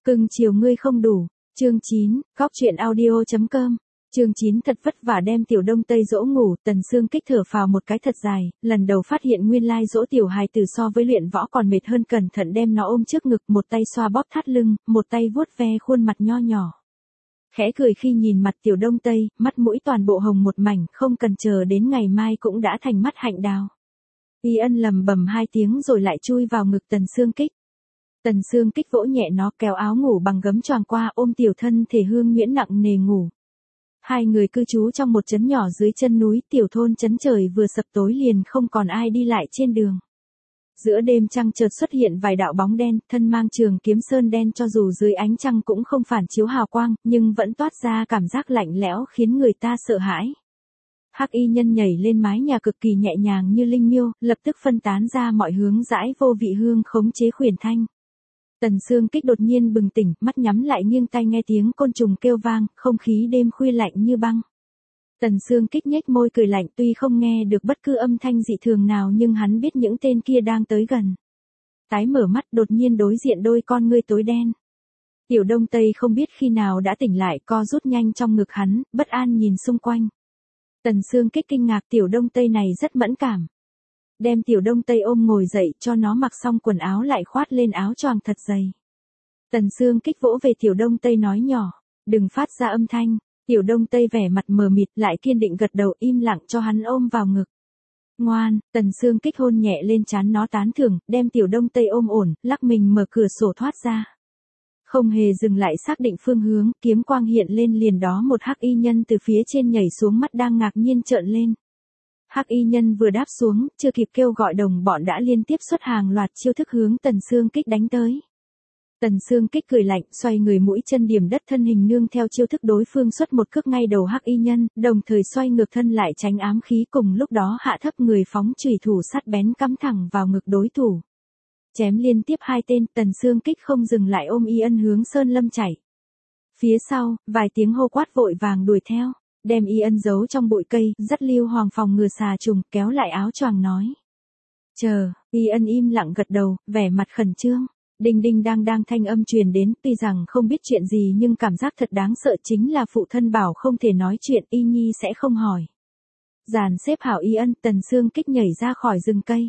Cưng chiều ngươi không đủ. Chương 9, góc truyện audio.com. Chương 9 thật vất vả đem Tiểu Đông Tây dỗ ngủ, Tần Sương Kích thở phào một cái thật dài, lần đầu phát hiện nguyên lai dỗ tiểu hài tử so với luyện võ còn mệt hơn, cẩn thận đem nó ôm trước ngực, một tay xoa bóp thắt lưng, một tay vuốt ve khuôn mặt nho nhỏ. Khẽ cười khi nhìn mặt Tiểu Đông Tây, mắt mũi toàn bộ hồng một mảnh, không cần chờ đến ngày mai cũng đã thành mắt hạnh đào. Y Ân lầm bầm 2 tiếng rồi lại chui vào ngực Tần Sương Kích. Tần Sương Kích vỗ nhẹ nó, kéo áo ngủ bằng gấm choàng qua, ôm tiểu thân thể hương nhuyễn nặng nề ngủ. Hai người cư trú trong một trấn nhỏ dưới chân núi, tiểu thôn trấn, trời vừa sập tối liền không còn ai đi lại trên đường. Giữa đêm trăng chợt xuất hiện vài đạo bóng đen, thân mang trường kiếm sơn đen, cho dù dưới ánh trăng cũng không phản chiếu hào quang, nhưng vẫn toát ra cảm giác lạnh lẽo khiến người ta sợ hãi. Hắc y nhân nhảy lên mái nhà cực kỳ nhẹ nhàng như linh miêu, lập tức phân tán ra mọi hướng, dãi vô vị hương khống chế khuyển thanh. Tần Sương Kích đột nhiên bừng tỉnh, mắt nhắm lại nghiêng tai nghe tiếng côn trùng kêu vang, không khí đêm khuya lạnh như băng. Tần Sương Kích nhếch môi cười lạnh, tuy không nghe được bất cứ âm thanh dị thường nào nhưng hắn biết những tên kia đang tới gần. Tái mở mắt, đột nhiên đối diện đôi con ngươi tối đen. Tiểu Đông Tây không biết khi nào đã tỉnh lại, co rút nhanh trong ngực hắn, bất an nhìn xung quanh. Tần Sương Kích kinh ngạc, Tiểu Đông Tây này rất mẫn cảm. Đem Tiểu Đông Tây ôm ngồi dậy, cho nó mặc xong quần áo lại khoát lên áo choàng thật dày. Tần Sương Kích vỗ về Tiểu Đông Tây nói nhỏ, đừng phát ra âm thanh. Tiểu Đông Tây vẻ mặt mờ mịt lại kiên định gật đầu, im lặng cho hắn ôm vào ngực. Ngoan, Tần Sương Kích hôn nhẹ lên trán nó tán thưởng, đem Tiểu Đông Tây ôm ổn, lắc mình mở cửa sổ thoát ra. Không hề dừng lại xác định phương hướng, kiếm quang hiện lên, liền đó một hắc y nhân từ phía trên nhảy xuống, mắt đang ngạc nhiên trợn lên. Hắc y nhân vừa đáp xuống, chưa kịp kêu gọi đồng bọn đã liên tiếp xuất hàng loạt chiêu thức hướng Tần Sương Kích đánh tới. Tần Sương Kích cười lạnh, xoay người mũi chân điểm đất, thân hình nương theo chiêu thức đối phương xuất một cước ngay đầu hắc y nhân, đồng thời xoay ngược thân lại tránh ám khí, cùng lúc đó hạ thấp người phóng chủy thủ sắc bén cắm thẳng vào ngực đối thủ. Chém liên tiếp 2 tên, Tần Sương Kích không dừng lại ôm Y Ân hướng sơn lâm chạy. Phía sau, vài tiếng hô quát vội vàng đuổi theo, đem Y Ân giấu trong bụi cây, dắt Lưu Hoàng phòng ngừa xà trùng, kéo lại áo choàng nói. Chờ, Y Ân im lặng gật đầu, vẻ mặt khẩn trương. Đinh đinh đang thanh âm truyền đến, tuy rằng không biết chuyện gì nhưng cảm giác thật đáng sợ, chính là phụ thân bảo không thể nói chuyện, Y Nhi sẽ không hỏi. Dàn xếp hảo Y Ân, Tần Sương Kích nhảy ra khỏi rừng cây.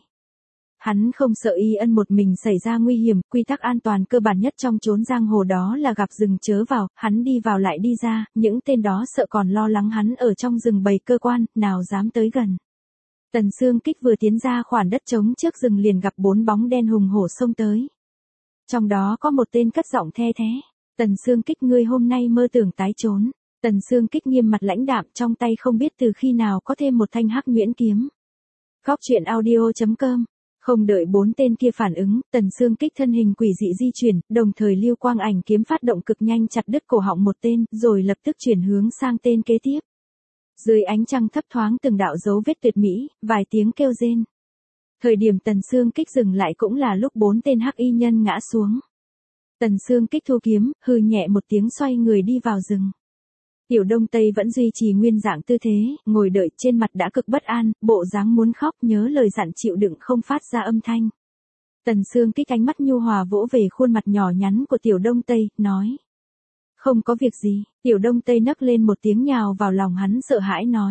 Hắn không sợ Y Ân một mình xảy ra nguy hiểm, quy tắc an toàn cơ bản nhất trong chốn giang hồ đó là gặp rừng chớ vào, hắn đi vào lại đi ra, những tên đó sợ còn lo lắng hắn ở trong rừng bày cơ quan, nào dám tới gần. Tần Sương Kích vừa tiến ra khoản đất trống trước rừng liền gặp 4 bóng đen hùng hổ xông tới. Trong đó có một tên cất giọng the thé, Tần Sương Kích, ngươi hôm nay mơ tưởng tái trốn. Tần Sương Kích nghiêm mặt lãnh đạm, trong tay không biết từ khi nào có thêm một thanh hắc nhuyễn kiếm. Góc truyện audio.com. Không đợi 4 tên kia phản ứng, Tần Sương Kích thân hình quỷ dị di chuyển, đồng thời lưu quang ảnh kiếm phát động cực nhanh chặt đứt cổ họng một tên, rồi lập tức chuyển hướng sang tên kế tiếp. Dưới ánh trăng thấp thoáng từng đạo dấu vết tuyệt mỹ, vài tiếng kêu rên. Thời điểm Tần Sương Kích dừng lại cũng là lúc 4 tên hắc y nhân ngã xuống. Tần Sương Kích thu kiếm, hừ nhẹ một tiếng xoay người đi vào rừng. Tiểu Đông Tây vẫn duy trì nguyên dạng tư thế, ngồi đợi, trên mặt đã cực bất an, bộ dáng muốn khóc, nhớ lời dặn chịu đựng không phát ra âm thanh. Tần Sương Kích ánh mắt nhu hòa vỗ về khuôn mặt nhỏ nhắn của Tiểu Đông Tây, nói. Không có việc gì. Tiểu Đông Tây nấc lên một tiếng nhào vào lòng hắn, sợ hãi nói.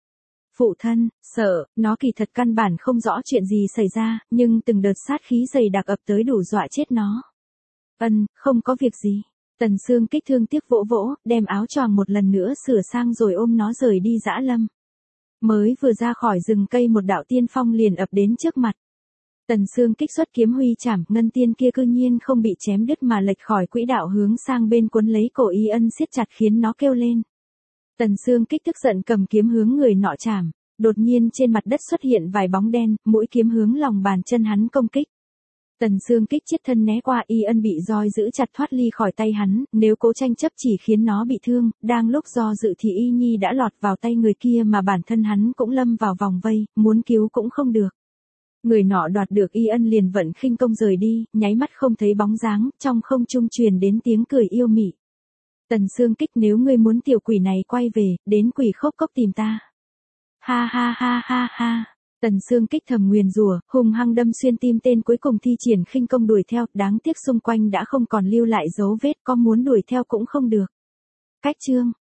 Phụ thân, sợ, nó kỳ thật căn bản không rõ chuyện gì xảy ra, nhưng từng đợt sát khí dày đặc ập tới đủ dọa chết nó. Không có việc gì. Tần Sương Kích thương tiếc vỗ vỗ, đem áo choàng một lần nữa sửa sang rồi ôm nó rời đi dã lâm. Mới vừa ra khỏi rừng cây một đạo tiên phong liền ập đến trước mặt. Tần Sương Kích xuất kiếm huy chảm, ngân tiên kia cư nhiên không bị chém đứt mà lệch khỏi quỹ đạo hướng sang bên, cuốn lấy cổ Y Ân siết chặt khiến nó kêu lên. Tần Sương Kích tức giận cầm kiếm hướng người nọ chảm, đột nhiên trên mặt đất xuất hiện vài bóng đen, mũi kiếm hướng lòng bàn chân hắn công kích. Tần Sương Kích chiết thân né qua, Y Ân bị roi giữ chặt thoát ly khỏi tay hắn, nếu cố tranh chấp chỉ khiến nó bị thương, đang lúc do dự thì Y Nhi đã lọt vào tay người kia mà bản thân hắn cũng lâm vào vòng vây, muốn cứu cũng không được. Người nọ đoạt được Y Ân liền vận khinh công rời đi, nháy mắt không thấy bóng dáng, trong không trung truyền đến tiếng cười yêu mị. Tần Sương Kích, nếu ngươi muốn tiểu quỷ này quay về, đến Quỷ Khốc Cốc tìm ta. Ha ha ha ha ha. Tần Sương Kích thầm nguyền rủa, hung hăng đâm xuyên tim tên cuối cùng thi triển khinh công đuổi theo, đáng tiếc xung quanh đã không còn lưu lại dấu vết, có muốn đuổi theo cũng không được. Cách chương